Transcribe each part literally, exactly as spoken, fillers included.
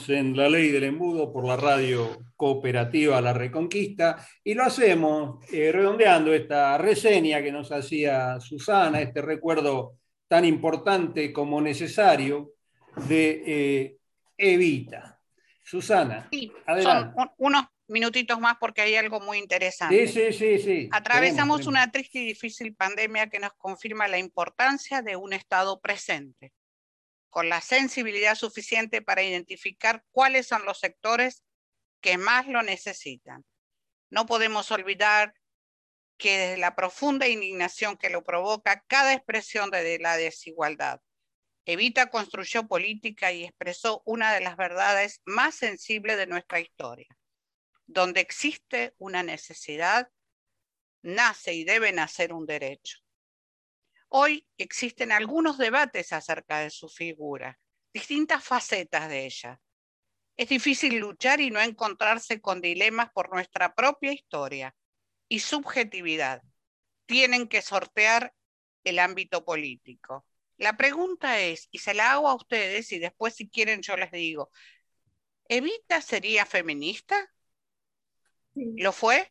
Estamos en La Ley del Embudo por la radio cooperativa La Reconquista y lo hacemos eh, redondeando esta reseña que nos hacía Susana, este recuerdo tan importante como necesario de eh, Evita. Susana, Sí, son adelante. un- unos minutitos más porque hay algo muy Sí, interesante. sí, sí, sí. Tenemos, Atravesamos tenemos. una triste y difícil pandemia que nos confirma la importancia de un Estado presente, con la sensibilidad suficiente para identificar cuáles son los sectores que más lo necesitan. No podemos olvidar que desde la profunda indignación que lo provoca cada expresión de la desigualdad, Evita construyó política y expresó una de las verdades más sensibles de nuestra historia. Donde existe una necesidad, nace y debe nacer un derecho. Hoy existen algunos debates acerca de su figura, distintas facetas de ella. Es difícil luchar y no encontrarse con dilemas por nuestra propia historia y subjetividad. Tienen que sortear el ámbito político. La pregunta es, y se la hago a ustedes y después si quieren yo les digo, ¿Evita sería feminista? Sí. ¿Lo fue?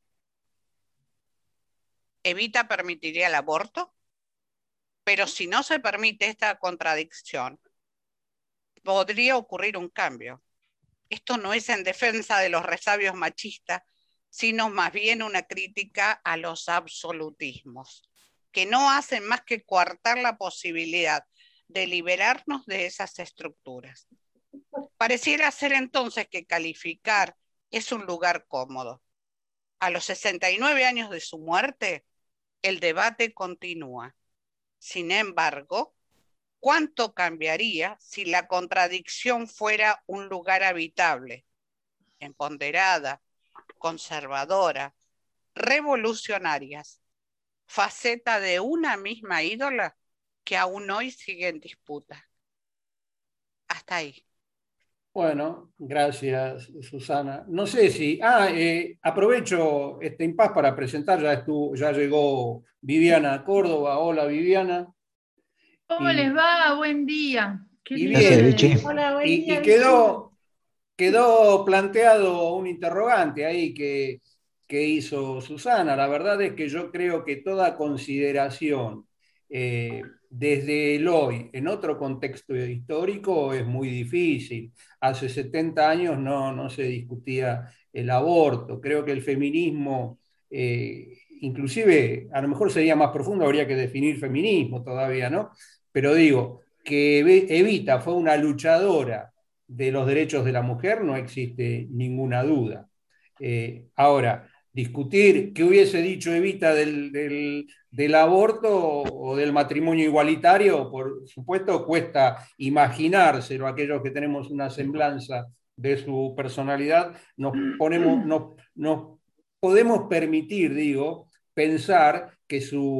¿Evita permitiría el aborto? Pero si no se permite esta contradicción, podría ocurrir un cambio. Esto no es en defensa de los resabios machistas, sino más bien una crítica a los absolutismos, que no hacen más que coartar la posibilidad de liberarnos de esas estructuras. Pareciera ser entonces que calificar es un lugar cómodo. A los sesenta y nueve años de su muerte, el debate continúa. Sin embargo, ¿cuánto cambiaría si la contradicción fuera un lugar habitable, empoderada, conservadora, revolucionarias, faceta de una misma ídola que aún hoy sigue en disputa? Hasta ahí. Bueno, gracias, Susana. No sé si. Ah, eh, aprovecho este impasse para presentar, ya, estuvo, ya llegó Viviana Córdoba. Hola, Viviana. ¿Cómo Y, les va? Buen día. Qué y lindo Gracias, bien, Vichy. de... Hola, buen y, día, y Vichy. quedó, quedó planteado un interrogante ahí que, que hizo Susana. La verdad es que yo creo que toda consideración eh, desde el hoy en otro contexto histórico es muy difícil. Hace setenta años no, no se discutía el aborto. Creo que el feminismo, eh, inclusive, a lo mejor sería más profundo, habría que definir feminismo todavía, ¿no? Pero digo, que Evita fue una luchadora de los derechos de la mujer, no existe ninguna duda. Eh, ahora, discutir qué hubiese dicho Evita del, del, del aborto o del matrimonio igualitario, por supuesto, cuesta imaginárselo. Aquellos que tenemos una semblanza de su personalidad, nos, ponemos, nos, nos podemos permitir, digo, pensar que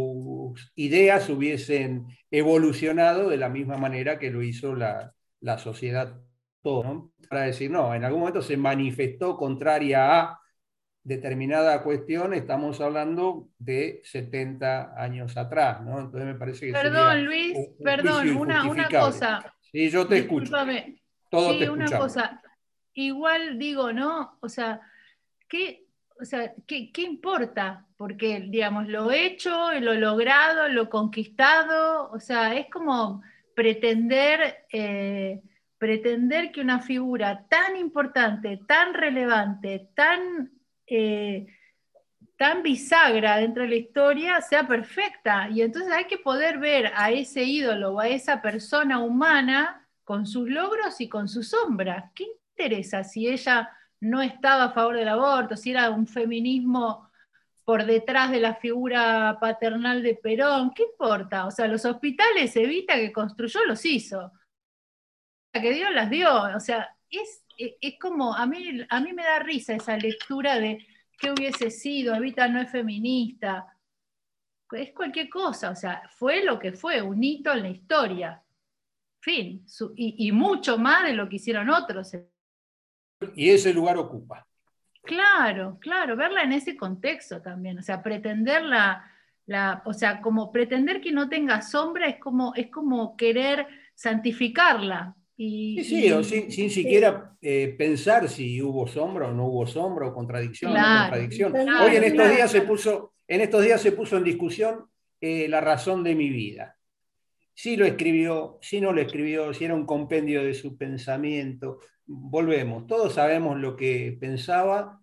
sus ideas hubiesen evolucionado de la misma manera que lo hizo la, la sociedad, ¿no? Para decir, no, en algún momento se manifestó contraria a determinada cuestión, estamos hablando de setenta años atrás, ¿no? Entonces me parece que sería Perdón, Luis, un, un perdón, juicio una, una injustificable. cosa, Sí, yo te escucho, discúlpame. todos te Sí, una escuchamos. cosa. Igual digo, ¿no? O sea, ¿qué, o sea, ¿qué, qué importa? Porque, digamos, lo hecho, lo logrado, lo conquistado, o sea, es como pretender, eh, pretender que una figura tan importante, tan relevante, tan, eh, tan bisagra dentro de la historia sea perfecta. Y entonces hay que poder ver a ese ídolo o a esa persona humana con sus logros y con sus sombras. ¿Qué interesa si ella no estaba a favor del aborto, si era un feminismo por detrás de la figura paternal de Perón? ¿Qué importa? O sea, los hospitales Evita que construyó los hizo. Que Dios las dio. O sea, es, es como, a mí, a mí me da risa esa lectura de qué hubiese sido, Evita no es feminista. Es cualquier cosa, o sea, fue lo que fue, un hito en la historia. Fin, su, y, y mucho más de lo que hicieron otros. Y ese lugar ocupa. Claro, claro, verla en ese contexto también, o sea, pretender la, la, o sea, como pretender que no tenga sombra es como, es como querer santificarla, Y, Sí, sí, o y- sin, sin siquiera eh, pensar si hubo sombra o no hubo sombra, o contradicción o no claro, contradicción. Hoy en claro, estos claro. días se puso, en estos días se puso en discusión eh, la razón de mi vida. Si lo escribió, si no lo escribió, si era un compendio de su pensamiento. Volvemos, todos sabemos lo que pensaba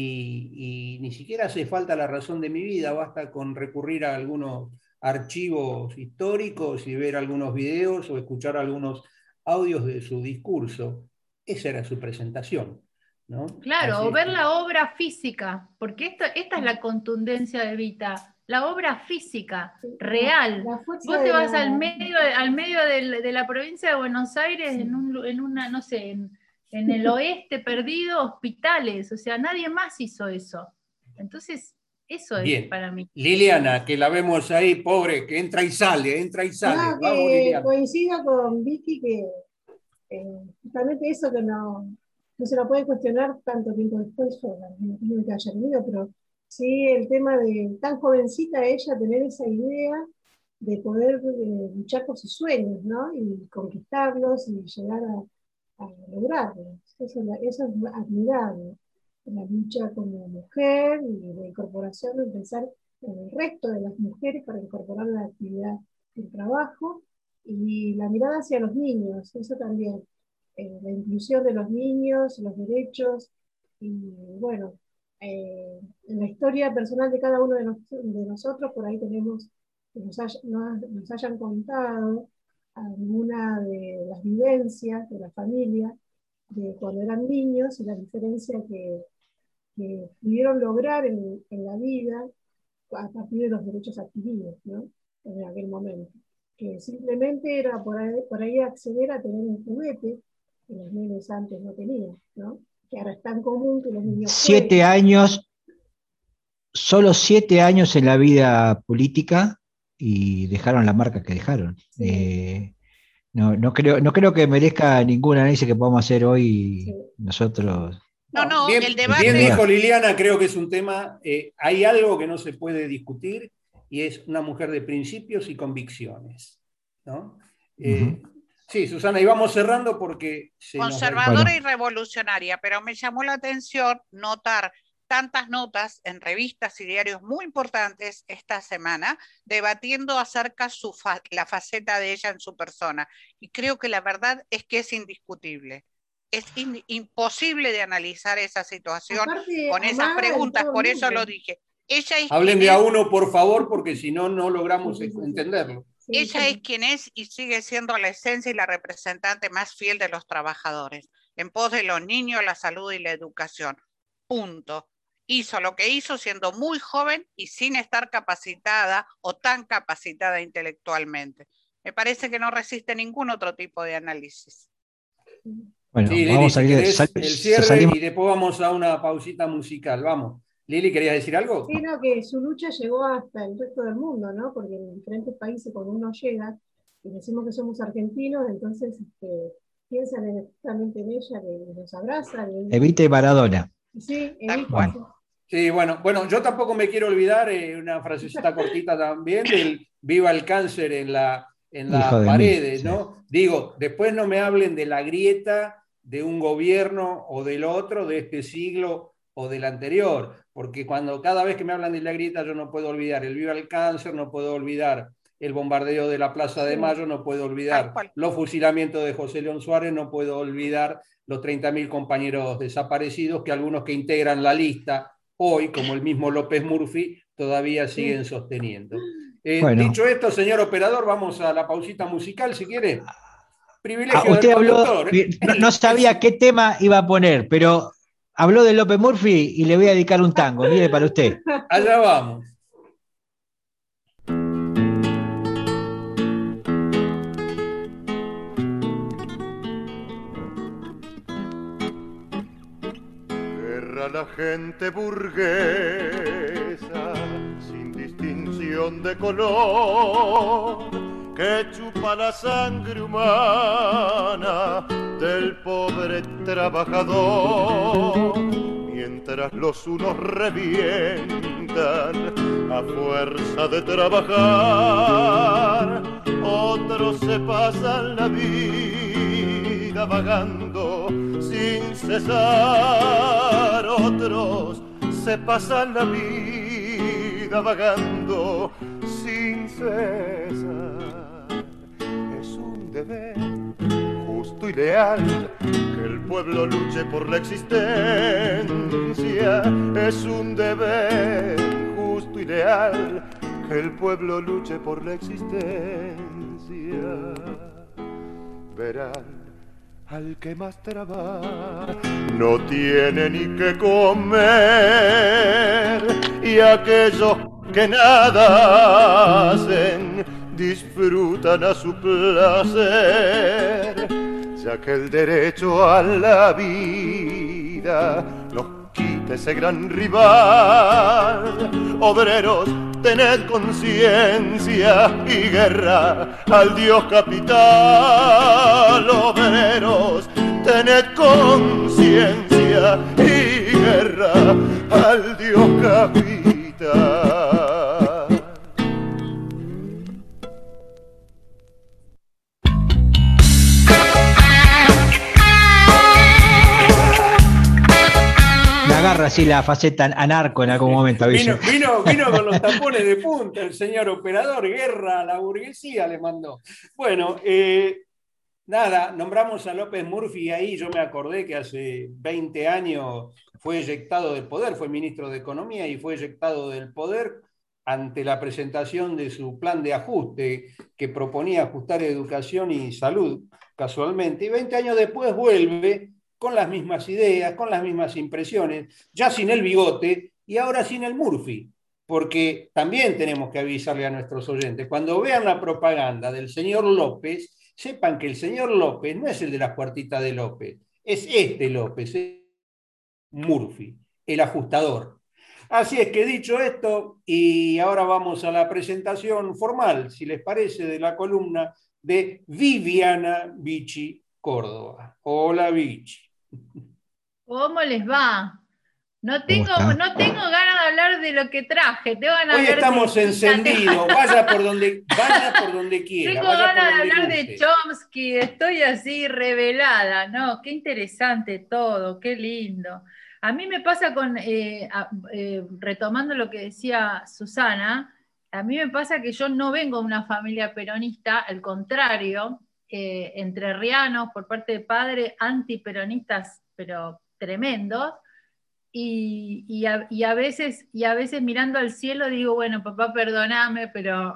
y, y ni siquiera hace falta la razón de mi vida, basta con recurrir a algunos archivos históricos y ver algunos videos o escuchar algunos audios de su discurso. Esa era su presentación, ¿no? Claro, Así o es ver que, la obra física, porque esta, esta es la contundencia de Evita, la obra física, La, real. la fuerza Vos te de vas al la... medio, al medio del- de la provincia de Buenos Aires, Sí. en, un, en una, no sé, en, en el oeste perdido, hospitales, o sea, nadie más hizo eso. Entonces, eso es bien. para mí. Liliana, que la vemos ahí, pobre, que entra y sale, entra y sale. No, Vamos, que Liliana. coincido con Vicky que eh, justamente eso que no, no se lo puede cuestionar tanto tiempo después, yo me imagino que haya venido, pero sí el tema de tan jovencita ella tener esa idea de poder eh, luchar por sus sueños, ¿no? Y conquistarlos y llegar a, a lograrlos. Eso, es la- eso es admirable. La lucha como mujer y la incorporación, de pensar en el resto de las mujeres para incorporar la actividad del trabajo y la mirada hacia los niños, eso también, eh, la inclusión de los niños, los derechos, y bueno, eh, en la historia personal de cada uno de, nos, de nosotros, por ahí tenemos que nos, haya, nos, nos hayan contado alguna de las vivencias de la familia de cuando eran niños y la diferencia que, que pudieron lograr en, en la vida a partir de los derechos adquiridos, ¿no? En aquel momento. Que simplemente era por ahí, por ahí acceder a tener un juguete que los niños antes no tenían, ¿no? Que ahora es tan común que los niños Siete jueguen. años, solo siete años en la vida política y dejaron la marca que dejaron. Sí, Eh, no, no creo, no creo que merezca ningún análisis que podamos hacer sí. hoy nosotros. No, No, no, el bien, bien debate, dijo Liliana, creo que es un tema, eh, hay algo que no se puede discutir y es una mujer de principios y convicciones, ¿no? Eh, Ujú. sí, Susana, y vamos cerrando porque se nos va el conservadora Bueno. y revolucionaria, pero me llamó la atención notar tantas notas en revistas y diarios muy importantes esta semana debatiendo acerca su fa la faceta de ella en su persona. Y creo que la verdad es que es indiscutible. Es in imposible de analizar esa situación Aparte, con esas amada de preguntas, todo el por eso mundo. lo dije. Ella es Hablen quien de a es, uno, por favor, porque si no, no Sí, logramos sí, sí, sí. entenderlo. Sí, ella es sí. quien es y sigue siendo la esencia y la representante más fiel de los trabajadores, en pos de los niños, la salud y la educación. Punto. Hizo lo que hizo siendo muy joven y sin estar capacitada o tan capacitada intelectualmente. Me parece que no resiste ningún otro tipo de análisis. Bueno, Sí, Lili, vamos a si salir, sal- querés el sa- cierre salimos. y después vamos a una pausita musical. Vamos. Lili, ¿querías decir algo? Sí, no, que su lucha llegó hasta el resto del mundo, ¿no? Porque en diferentes países cuando uno llega y decimos que somos argentinos, entonces este, piensan en, justamente en ella, que nos abraza. Que, Evita y Maradona. sí, Tal Evita, cual. sí. Sí, bueno, bueno, yo tampoco me quiero olvidar, eh, una frasecita cortita también, del viva el cáncer en la, en Hijo las de mil. paredes, Sí. ¿no? Digo, después no me hablen de la grieta de un gobierno o del otro, de este siglo o del anterior, porque cuando cada vez que me hablan de la grieta yo no puedo olvidar el viva el cáncer, no puedo olvidar el bombardeo de la Plaza de Sí. Mayo, no puedo Tal olvidar cual. los fusilamientos de José León Suárez, no puedo olvidar los treinta mil compañeros desaparecidos, que algunos que integran la lista hoy, como el mismo López Murphy, todavía siguen sosteniendo. Eh, Bueno, dicho esto, señor operador, vamos a la pausita musical, si quiere. ah, Privilegio del usted habló, conductor. eh, no, no El- sabía el- qué tema iba a poner, pero habló de López Murphy y le voy a dedicar un tango. Mire para usted. allá vamos. Guerra la gente burguesa, sin distinción de color, que chupa la sangre humana del pobre trabajador, mientras los unos revientan a fuerza de trabajar, otros se pasan la vida vida vagando sin cesar. Otros se pasan la vida vagando sin cesar. Es un deber justo y leal que el pueblo luche por la existencia. Es un deber justo y leal que el pueblo luche por la existencia. Verán al que más trabaja, no tiene ni que comer, y aquellos que nada hacen disfrutan a su placer, ya que el derecho a la vida nos quita ese gran rival. Obreros, tened conciencia y guerra al Dios capital. Obreros, tened conciencia y guerra al Dios capital. Agarra así la faceta anarco en algún momento. Vino, vino, vino con los tapones de punta el señor operador, guerra a la burguesía le mandó. Bueno, eh, nada, nombramos a López Murphy y ahí yo me acordé que hace veinte años fue eyectado del poder, fue ministro de Economía y fue eyectado del poder ante la presentación de su plan de ajuste que proponía ajustar educación y salud casualmente, y veinte años después vuelve con las mismas ideas, con las mismas impresiones, ya sin el bigote y ahora sin el Murphy, porque también tenemos que avisarle a nuestros oyentes, cuando vean la propaganda del señor López, sepan que el señor López no es el de las puertitas de López, es este López, es Murphy, el ajustador. Así es que dicho esto, y ahora vamos a la presentación formal, si les parece, de la columna de Viviana Vichy Córdoba. Hola Vichy. ¿Cómo les va? No tengo, no tengo ganas de hablar de lo que traje. Tengo ganas Hoy de estamos de, encendidos. Vaya por donde, vaya por donde quiera. Tengo vaya ganas por de donde hablar guste. de Chomsky. Estoy así revelada. No, qué interesante todo. Qué lindo. A mí me pasa con, eh, eh, retomando lo que decía Susana, a mí me pasa que yo no vengo de una familia peronista, al contrario, eh, entrerrianos por parte de padre, antiperonistas, pero tremendos, y, y, a, y, a veces, y a veces mirando al cielo digo, bueno, papá, perdóname, pero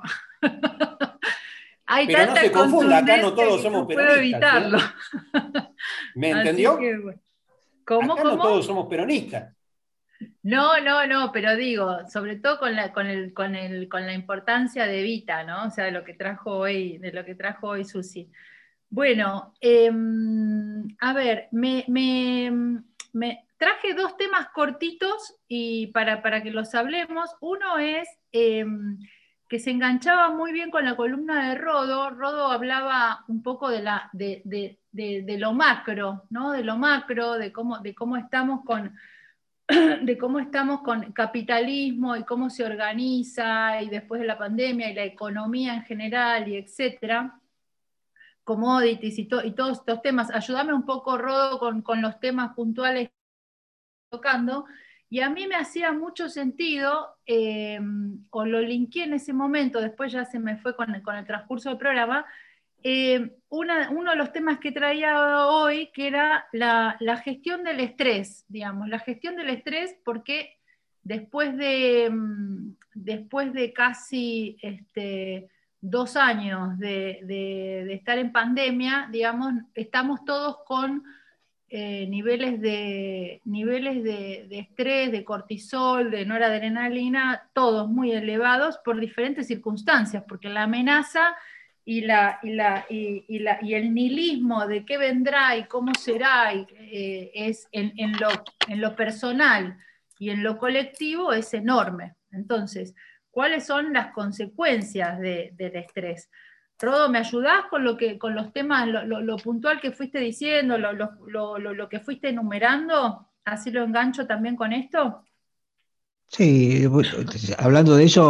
hay pero tanta no se confunda, acá no todos que somos no puedo peronistas. evitarlo. ¿eh? ¿Me Así entendió? que, bueno. ¿Cómo, acá cómo? no todos somos peronistas. No, no, no, pero digo, sobre todo con la, con el, con el, con la importancia de Evita, ¿no? O sea, de lo que trajo hoy, de lo que trajo hoy Susi. Bueno, eh, a ver, me, me, me traje dos temas cortitos y para, para que los hablemos. Uno es eh, que se enganchaba muy bien con la columna de Rodo. Rodo hablaba un poco de, la, de, de, de, de lo macro, ¿no? De lo macro, de cómo, de cómo estamos con de cómo estamos con capitalismo y cómo se organiza y después de la pandemia y la economía en general y etcétera, commodities y, to, y todos estos temas. Ayúdame un poco, Rodo, con, con los temas puntuales que estoy tocando. Y a mí me hacía mucho sentido, eh, o lo linké en ese momento, después ya se me fue con el, con el transcurso del programa, Eh, una, uno de los temas que traía hoy, que era la, la gestión del estrés, digamos, la gestión del estrés, porque después de, después de casi este, dos años de, de, de estar en pandemia, digamos, estamos todos con eh, niveles, de, niveles de, de estrés, de cortisol, de noradrenalina, todos muy elevados por diferentes circunstancias, porque la amenaza Y, la, y, la, y, y, la, y el nihilismo de qué vendrá y cómo será y, eh, es en, en, lo, en lo personal y en lo colectivo es enorme. Entonces, ¿cuáles son las consecuencias de, del estrés? Rodo, ¿me ayudás con, lo que, con los temas, lo, lo, lo puntual que fuiste diciendo, lo, lo, lo, lo que fuiste enumerando? Así lo engancho también con esto. Sí, hablando de eso,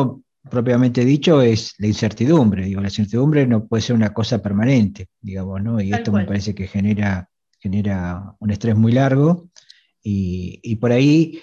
propiamente dicho es la incertidumbre. Digo, la incertidumbre no puede ser una cosa permanente, digamos, ¿no? Y Tal esto me cual. parece que genera, genera un estrés muy largo y, y por ahí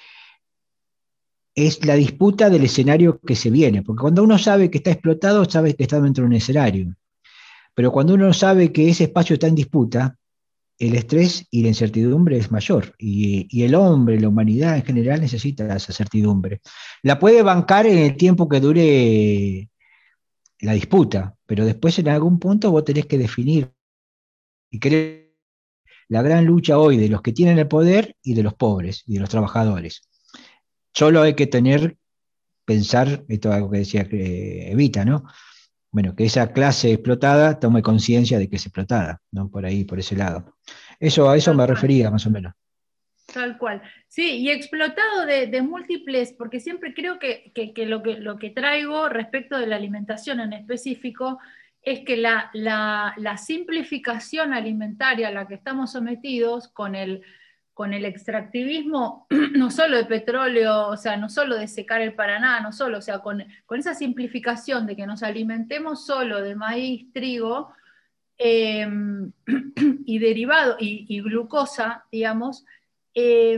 es la disputa del escenario que se viene, porque cuando uno sabe que está explotado, sabe que está dentro de un escenario, pero cuando uno sabe que ese espacio está en disputa, el estrés y la incertidumbre es mayor, y, y el hombre, la humanidad en general necesita esa certidumbre. La puede bancar en el tiempo que dure la disputa, pero después en algún punto vos tenés que definir, y creo la gran lucha hoy de los que tienen el poder y de los pobres y de los trabajadores. Solo hay que tener, pensar, esto es algo que decía eh, Evita, ¿no? Bueno, que esa clase explotada tome conciencia de que es explotada, ¿no? Por ahí, por ese lado. Eso, a eso Tal me cual. refería, más o menos. Tal cual. Sí, y explotado de, de múltiples, porque siempre creo que, que, que, lo que lo que traigo respecto de la alimentación en específico es que la, la, la simplificación alimentaria a la que estamos sometidos con el, con el extractivismo, no solo de petróleo, o sea, no solo de secar el Paraná, no solo, o sea, con, con esa simplificación de que nos alimentemos solo de maíz, trigo eh, y derivado, y, y glucosa, digamos, eh,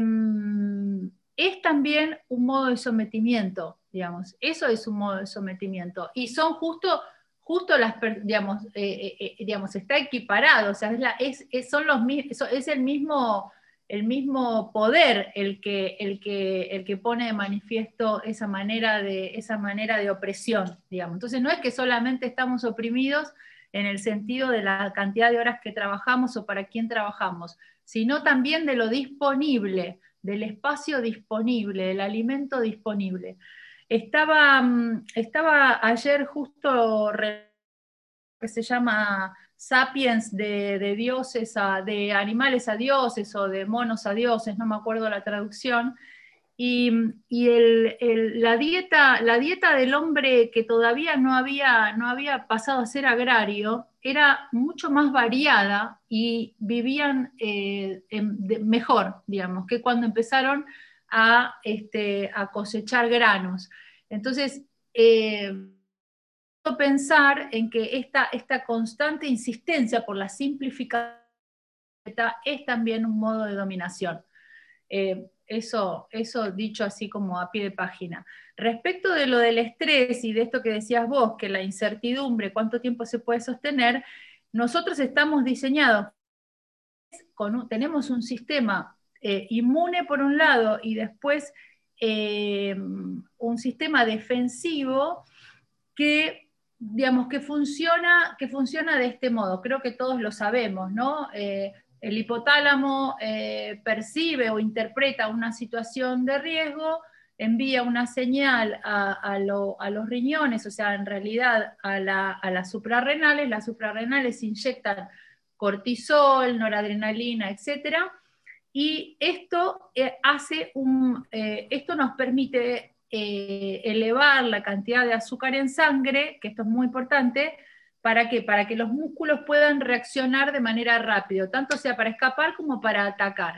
es también un modo de sometimiento, digamos, eso es un modo de sometimiento, y son justo, justo las, digamos, eh, eh, digamos está equiparado, o sea, es, la, es, es, son los, es el mismo, el mismo poder el que, el, que, el que pone de manifiesto esa manera de, esa manera de opresión, digamos. Entonces no es que solamente estamos oprimidos en el sentido de la cantidad de horas que trabajamos o para quién trabajamos, sino también de lo disponible, del espacio disponible, del alimento disponible. Estaba, estaba ayer justo que se llama Sapiens de, de dioses a, de animales a dioses o de monos a dioses, no me acuerdo la traducción, y, y el, el, la, dieta, la dieta del hombre que todavía no había, no había pasado a ser agrario era mucho más variada y vivían eh, de, mejor, digamos, que cuando empezaron a, este, a cosechar granos. Entonces, eh, pensar en que esta, esta constante insistencia por la simplificación es también un modo de dominación. Eh, eso, eso dicho así como a pie de página. Respecto de lo del estrés y de esto que decías vos, que la incertidumbre, cuánto tiempo se puede sostener, nosotros estamos diseñados, con un, tenemos un sistema eh, inmune por un lado y después eh, un sistema defensivo que, digamos, que funciona, que funciona de este modo. Creo que todos lo sabemos, ¿no? Eh, el hipotálamo eh, percibe o interpreta una situación de riesgo, envía una señal a, a, lo, a los riñones, o sea, en realidad a, la, a las suprarrenales, las suprarrenales inyectan cortisol, noradrenalina, etcétera, y esto eh, hace un, eh, esto nos permite eh, elevar la cantidad de azúcar en sangre, que esto es muy importante, ¿para qué? Para que los músculos puedan reaccionar de manera rápida, tanto sea para escapar como para atacar.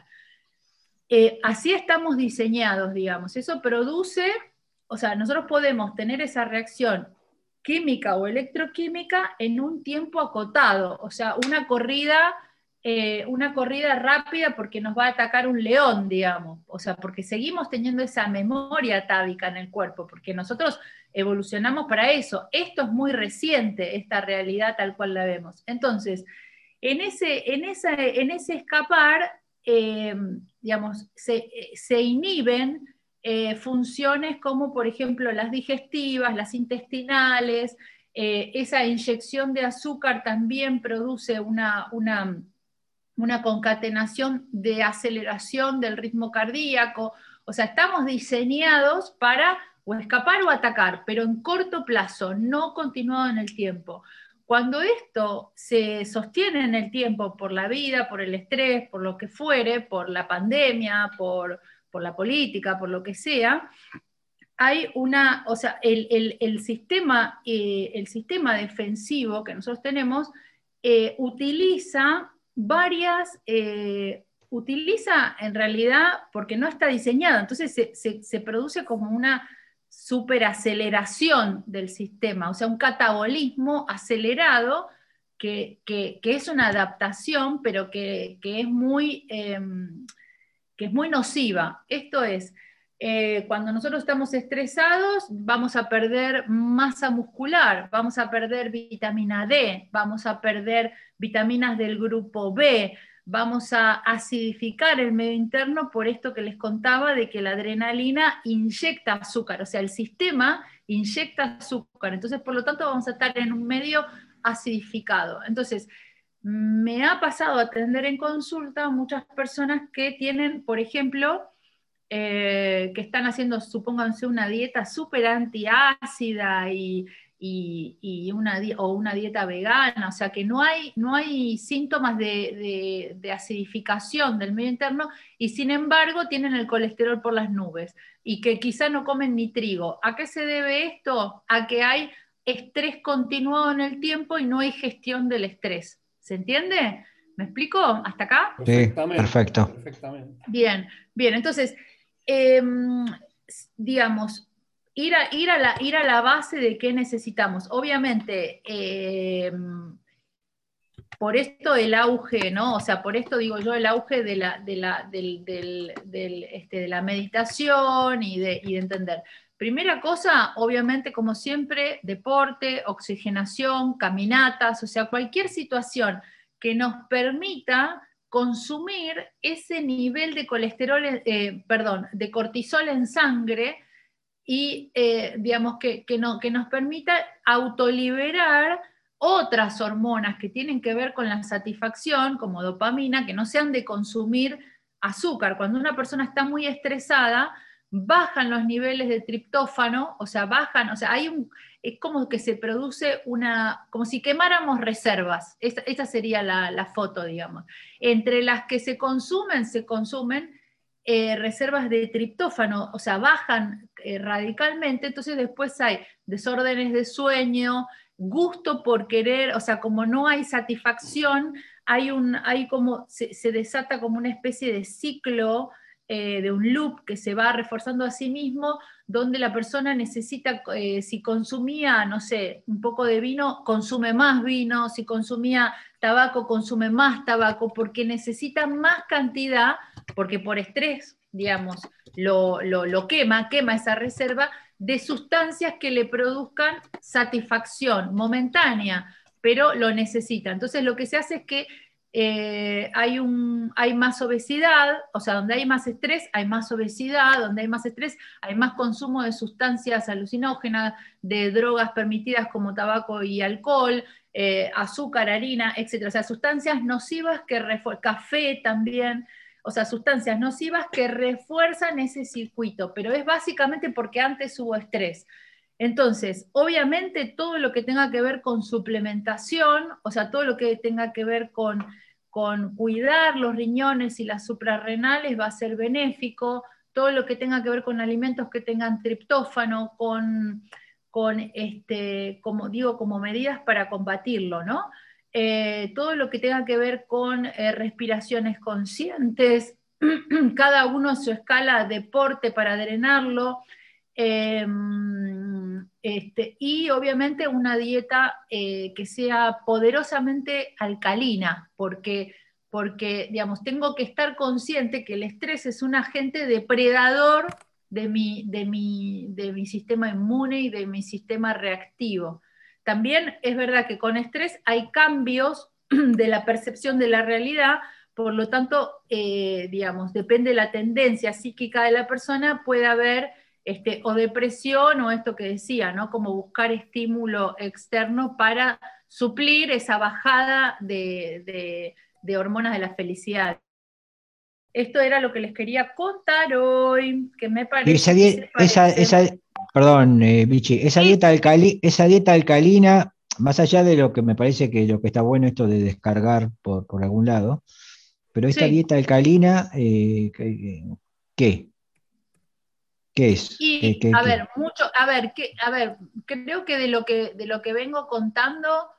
Eh, así estamos diseñados, digamos. Eso produce, o sea, nosotros podemos tener esa reacción química o electroquímica en un tiempo acotado, o sea, una corrida, eh, una corrida rápida porque nos va a atacar un león, digamos, o sea, porque seguimos teniendo esa memoria atávica en el cuerpo, porque nosotros evolucionamos para eso. Esto es muy reciente, esta realidad tal cual la vemos. Entonces, en ese, en esa, en ese escapar, eh, digamos, se, se inhiben eh, funciones como, por ejemplo, las digestivas, las intestinales, eh, esa inyección de azúcar también produce una, una, una concatenación de aceleración del ritmo cardíaco, o sea, estamos diseñados para o escapar o atacar, pero en corto plazo, no continuado en el tiempo. Cuando esto se sostiene en el tiempo por la vida, por el estrés, por lo que fuere, por la pandemia, por, por la política, por lo que sea, hay una, o sea, el, el, el, sistema, eh, el sistema defensivo que nosotros tenemos eh, utiliza varias, eh, utiliza en realidad, porque no está diseñado, entonces se, se, se produce como una, superaceleración del sistema, o sea, un catabolismo acelerado que, que, que es una adaptación, pero que, que, es, muy, eh, que es muy nociva. Esto es, eh, cuando nosotros estamos estresados, vamos a perder masa muscular, vamos a perder vitamina D, vamos a perder vitaminas del grupo B, vamos a acidificar el medio interno por esto que les contaba de que la adrenalina inyecta azúcar, o sea, el sistema inyecta azúcar, entonces por lo tanto vamos a estar en un medio acidificado. Entonces, me ha pasado a atender en consulta muchas personas que tienen, por ejemplo, eh, que están haciendo, supónganse, una dieta súper antiácida y, y, y una, o una dieta vegana, o sea que no hay, no hay síntomas de, de, de acidificación del medio interno y sin embargo tienen el colesterol por las nubes y que quizá no comen ni trigo. ¿A qué se debe esto? A que hay estrés continuado en el tiempo y no hay gestión del estrés. ¿Se entiende? ¿Me explico? ¿Hasta acá? Sí, perfecto. Perfectamente. Bien, bien, entonces, eh, digamos, ir a, ir, a la, ir a la base de qué necesitamos. Obviamente, eh, por esto el auge, ¿no? O sea, por esto digo yo el auge de la, de la, del, del, del, este, de la meditación y de, y de entender. Primera cosa, obviamente, como siempre, deporte, oxigenación, caminatas, o sea, cualquier situación que nos permita consumir ese nivel de colesterol, eh, perdón, de cortisol en sangre y, eh, digamos, que, que, no, que nos permita autoliberar otras hormonas que tienen que ver con la satisfacción, como dopamina, que no sean de consumir azúcar. Cuando una persona está muy estresada, bajan los niveles de triptófano, o sea, bajan, o sea, hay un, es como que se produce una, como si quemáramos reservas, esa, esa sería la, la foto, digamos. Entre las que se consumen, se consumen eh, reservas de triptófano, o sea, bajan eh, radicalmente, entonces después hay desórdenes de sueño, gusto por querer, o sea, como no hay satisfacción, hay, un, hay como, se, se desata como una especie de ciclo, Eh, de un loop que se va reforzando a sí mismo, donde la persona necesita, eh, si consumía, no sé, un poco de vino, consume más vino, si consumía tabaco, consume más tabaco, porque necesita más cantidad, porque por estrés, digamos, lo, lo, lo quema, quema esa reserva de sustancias que le produzcan satisfacción momentánea, pero lo necesita. Entonces lo que se hace es que Eh, hay, un, hay más obesidad, o sea, donde hay más estrés, hay más obesidad, donde hay más estrés, hay más consumo de sustancias alucinógenas, de drogas permitidas como tabaco y alcohol, eh, azúcar, harina, etcétera. O sea, sustancias nocivas que refuerzan, café también, o sea, sustancias nocivas que refuerzan ese circuito, pero es básicamente porque antes hubo estrés. Entonces, obviamente todo lo que tenga que ver con suplementación, o sea, todo lo que tenga que ver con, con cuidar los riñones y las suprarrenales va a ser benéfico, todo lo que tenga que ver con alimentos que tengan triptófano, con, con este, como digo, como medidas para combatirlo, ¿no? Eh, todo lo que tenga que ver con eh, respiraciones conscientes, cada uno a su escala, deporte para drenarlo, eh, este, y obviamente una dieta eh, que sea poderosamente alcalina, porque, porque digamos, tengo que estar consciente que el estrés es un agente depredador de mi, de mi, de mi sistema inmune y de mi sistema reactivo. También es verdad que con estrés hay cambios de la percepción de la realidad, por lo tanto, eh, digamos, depende de la tendencia psíquica de la persona, puede haber este, o depresión o esto que decía, ¿no? Como buscar estímulo externo para suplir esa bajada de, de, de hormonas de la felicidad. Esto era lo que les quería contar hoy, que me parece... Esa, die- esa, esa, perdón, eh, Vichy, esa, Sí. dieta alcali, esa dieta alcalina, más allá de lo que me parece que lo que está bueno esto de descargar por, por algún lado, pero esta Sí. dieta alcalina, eh, ¿qué? ¿Qué, qué es? Y ¿Qué, qué, a qué? ver, mucho, a ver, que, a ver, creo que de lo que, de lo que vengo contando,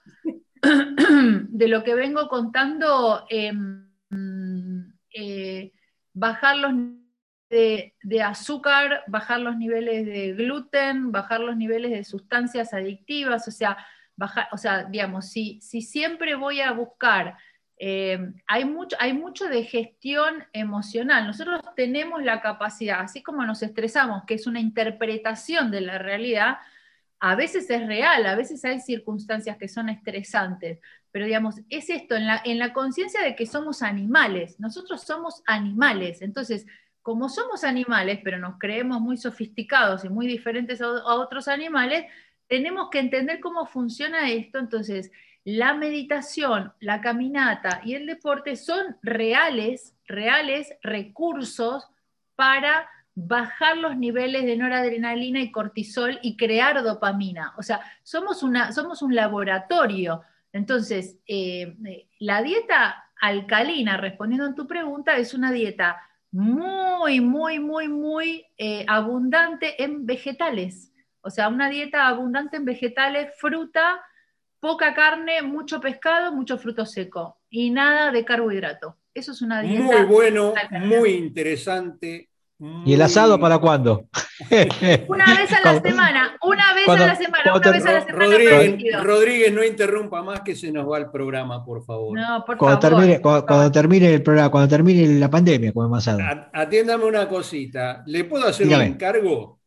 de lo que vengo contando, eh, eh, bajar los de, de azúcar, bajar los niveles de gluten, bajar los niveles de sustancias adictivas, o sea, bajar, o sea, digamos, si, si siempre voy a buscar, eh, hay, mucho, hay mucho de gestión emocional. Nosotros tenemos la capacidad, así como nos estresamos, que es una interpretación de la realidad, a veces es real, a veces hay circunstancias que son estresantes, pero digamos, es esto, en la, en la conciencia de que somos animales, nosotros somos animales, entonces, como somos animales, pero nos creemos muy sofisticados y muy diferentes a, a otros animales, tenemos que entender cómo funciona esto. Entonces, la meditación, la caminata y el deporte son reales, reales recursos para bajar los niveles de noradrenalina y cortisol y crear dopamina. O sea, somos, una, somos un laboratorio. Entonces, eh, la dieta alcalina, respondiendo a tu pregunta, es una dieta muy, muy, muy, muy eh, abundante en vegetales. O sea, una dieta abundante en vegetales, fruta, poca carne, mucho pescado, mucho fruto seco y nada de carbohidrato. Eso es una dieta Muy bueno, alcalina. muy interesante, ¿Y el asado muy... para cuándo? Una vez a la Cuando, semana, una vez cuando, a la semana, cuando una ter- vez a la Ro- semana Rodríguez, permitido. Rodríguez, no interrumpa más que se nos va el programa, por favor. No, por cuando favor, termine, por cuando, cuando favor. termine el programa, cuando termine la pandemia, como asado. A- Atiéndame una cosita. ¿Le puedo hacer un Dígame. encargo?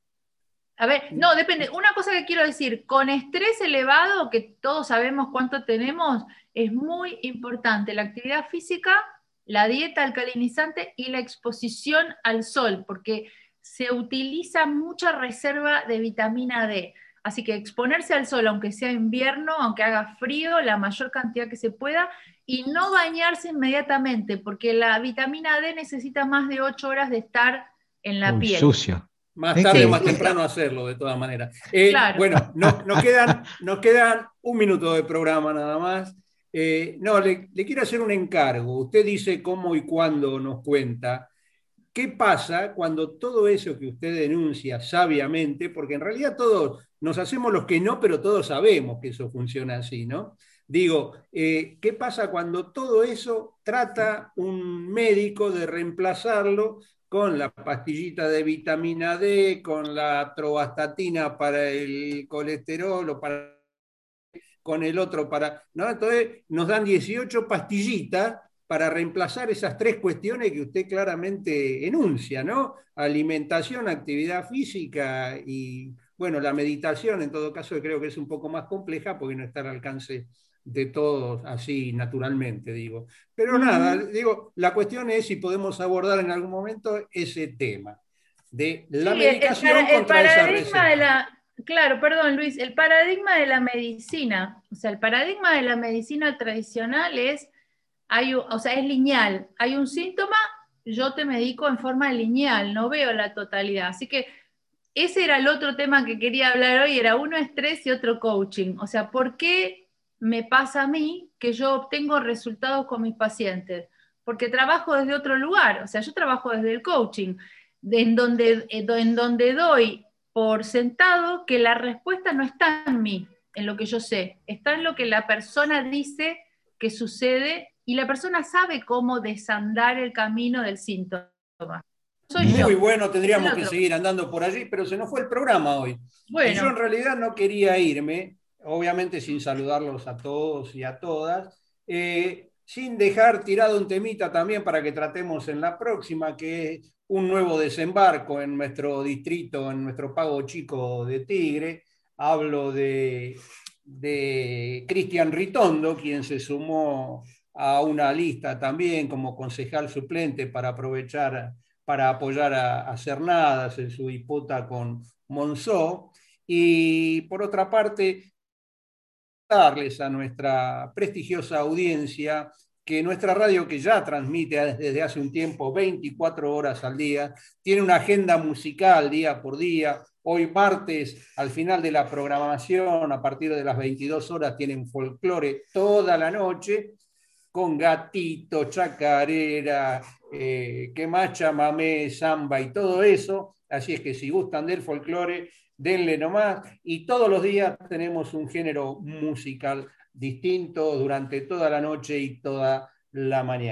A ver, no, depende. Una cosa que quiero decir, con estrés elevado, que todos sabemos cuánto tenemos, es muy importante la actividad física, la dieta alcalinizante y la exposición al sol, porque se utiliza mucha reserva de vitamina D. Así que exponerse al sol, aunque sea invierno, aunque haga frío, la mayor cantidad que se pueda, y no bañarse inmediatamente, porque la vitamina D necesita más de ocho horas de estar en la Uy, piel. sucio. Más Es tarde o Sí, más que, sucio. temprano hacerlo, de todas maneras. Eh, Claro. bueno, no, nos, quedan, nos quedan un minuto de programa nada más. Eh, no, le, le quiero hacer un encargo. Usted dice cómo y cuándo nos cuenta. ¿Qué pasa cuando todo eso que usted denuncia sabiamente, porque en realidad todos nos hacemos los que no, pero todos sabemos que eso funciona así, ¿no? Digo, eh, ¿qué pasa cuando todo eso trata un médico de reemplazarlo con la pastillita de vitamina D, con la atorvastatina para el colesterol o para, con el otro para... ¿no? Entonces nos dan dieciocho pastillitas para reemplazar esas tres cuestiones que usted claramente enuncia, ¿no? Alimentación, actividad física y, bueno, la meditación en todo caso creo que es un poco más compleja porque no está al alcance de todos así naturalmente, digo. Pero nada, Ujú. digo, la cuestión es si podemos abordar en algún momento ese tema de la Sí, el, el medicación para- el contra esa paradigma de receta. la, claro, perdón Luis, el paradigma de la medicina, o sea, el paradigma de la medicina tradicional es, hay, u- o sea, es lineal. Hay un síntoma, yo te medico en forma lineal, no veo la totalidad. Así que ese era el otro tema que quería hablar hoy, era uno estrés y otro coaching. O sea, ¿por qué me pasa a mí que yo obtengo resultados con mis pacientes? Porque trabajo desde otro lugar, o sea, yo trabajo desde el coaching, en donde, en donde doy por sentado que la respuesta no está en mí, en lo que yo sé, está en lo que la persona dice que sucede y la persona sabe cómo desandar el camino del síntoma. Soy Muy yo, bueno, es el tendríamos que otro. seguir andando por allí, pero se nos fue el programa hoy. Y yo en Bueno, realidad no quería irme, obviamente sin saludarlos a todos y a todas, eh, sin dejar tirado un temita también para que tratemos en la próxima, que es un nuevo desembarco en nuestro distrito, en nuestro pago chico de Tigre. Hablo de, de Cristian Ritondo, quien se sumó a una lista también como concejal suplente para aprovechar para apoyar a, a Cernadas en su disputa con Monzó. Y por otra parte, darles a nuestra prestigiosa audiencia que nuestra radio, que ya transmite desde hace un tiempo veinticuatro horas al día, tiene una agenda musical día por día. Hoy martes, al final de la programación, a partir de las veintidós horas, tienen folclore toda la noche, con gatito, chacarera, eh, que más chamamé, samba y todo eso. Así es que si gustan del folclore, denle nomás. Y todos los días tenemos un género musical distinto durante toda la noche y toda la mañana.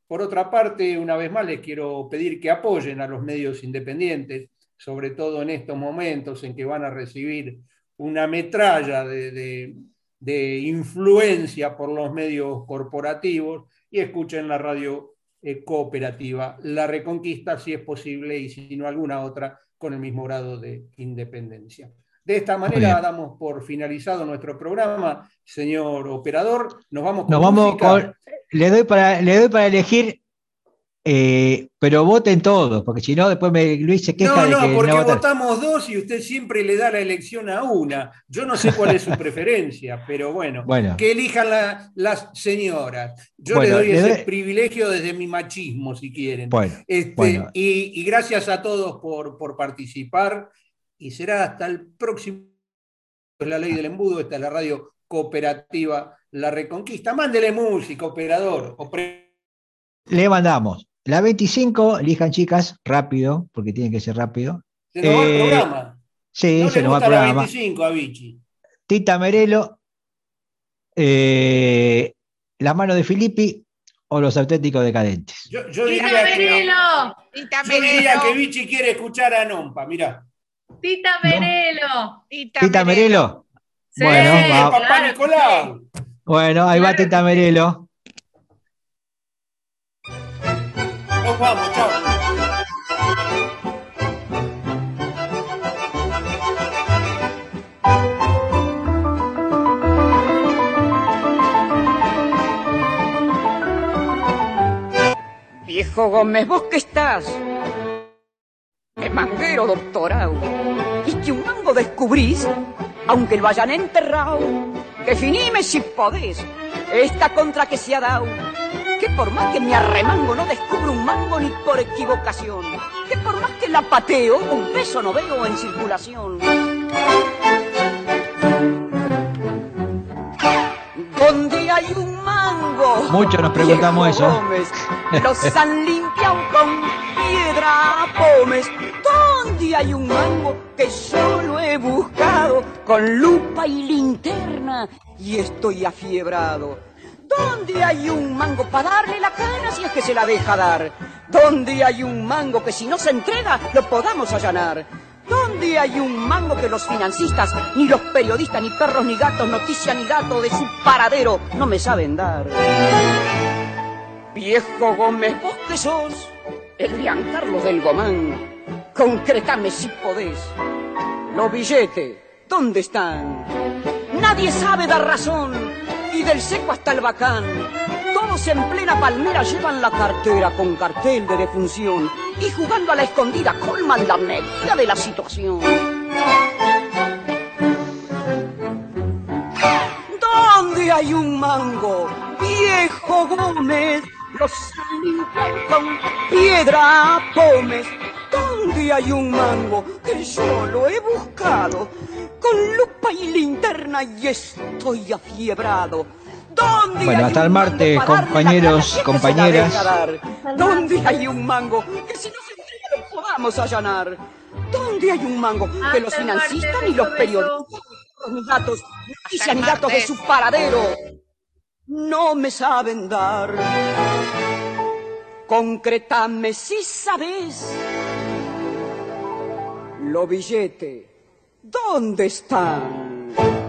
Por otra parte, una vez más les quiero pedir que apoyen a los medios independientes, sobre todo en estos momentos en que van a recibir una metralla de, de, de influencia por los medios corporativos, y escuchen la radio eh, cooperativa La Reconquista, si es posible, y si no alguna otra, con el mismo grado de independencia. De esta manera damos por finalizado nuestro programa, señor operador. Nos vamos con Nos vamos música. con, le doy para, le doy para elegir, eh, pero voten todos, porque si no, después me, Luis se queja No, de no, que porque no votan. votamos dos y usted siempre le da la elección a una. Yo no sé cuál es su preferencia, pero bueno, Bueno, que elijan la- las señoras. Yo bueno, les doy le ese doy- privilegio desde mi machismo, si quieren. bueno, Este, bueno. y, y gracias a todos por, por participar, y será hasta el próximo. Es la ley del embudo, esta es la radio cooperativa La Reconquista. Mándele música, operador. Opre- Le mandamos. La veinticinco, elijan chicas, rápido, porque tiene que ser rápido. Se nos va el Eh, programa. sí, No se le nos va el gusta la programa. veinticinco a Vichy. Tita Merelo, eh, La mano de Filippi o Los auténticos decadentes. Yo, yo Tita diría que, Merelo, Tita yo diría que Merelo, Vichy quiere escuchar a Nompa, mirá. Tita ¿No? Merelo. Tita Tita Merelo. Merelo. Sí, Bueno, Sí, va- papá claro que Nicolau. bueno, ahí va Claro Tita que sí. Merelo. Nos vamos, chao. Viejo Gómez, ¿vos qué estás? De manguero doctorado. Y que un mango descubrís, aunque lo hayan enterrado. Definime si podés esta contra que se ha dado. Que por más que me arremango no descubro un mango ni por equivocación. Que por más que la pateo, un peso no veo en circulación. Donde hay un mango, Muchos nos preguntamos viejo eso. Gómez, los han limpiado con piedra pómez. Donde hay un mango que yo lo he buscado con lupa y linterna y estoy afiebrado. Donde hay un mango para darle la cana si es que se la deja dar. Donde hay un mango que si no se entrega lo podamos allanar. ¿Dónde hay un mango que los financistas, ni los periodistas, ni perros, ni gatos, noticia ni dato de su paradero no me saben dar? Viejo Gómez, vos que sos el Giancarlo del Gomán, concretame si podés. Los billetes, ¿dónde están? Nadie sabe dar razón, y del seco hasta el bacán. Todos en plena palmera llevan la cartera con cartel de defunción y jugando a la escondida colman la medida de la situación. ¿Dónde hay un mango, viejo Gómez? Los han limpiado con piedra pómez. ¿Dónde hay un mango que yo lo he buscado con lupa y linterna y estoy afiebrado? ¿Dónde Bueno, hay hasta el un martes, mango para darle la compañeros, cara si es que se la compañeras. deja dar? ¿Dónde hay un mango que si no se entrega lo podamos allanar? ¿Dónde hay un mango que Hasta los el financistas martes, ni los beso, periodistas ni los datos, noticias el ni datos de martes. su paradero no me saben dar? Concretame si sabes. Los billetes, ¿dónde están?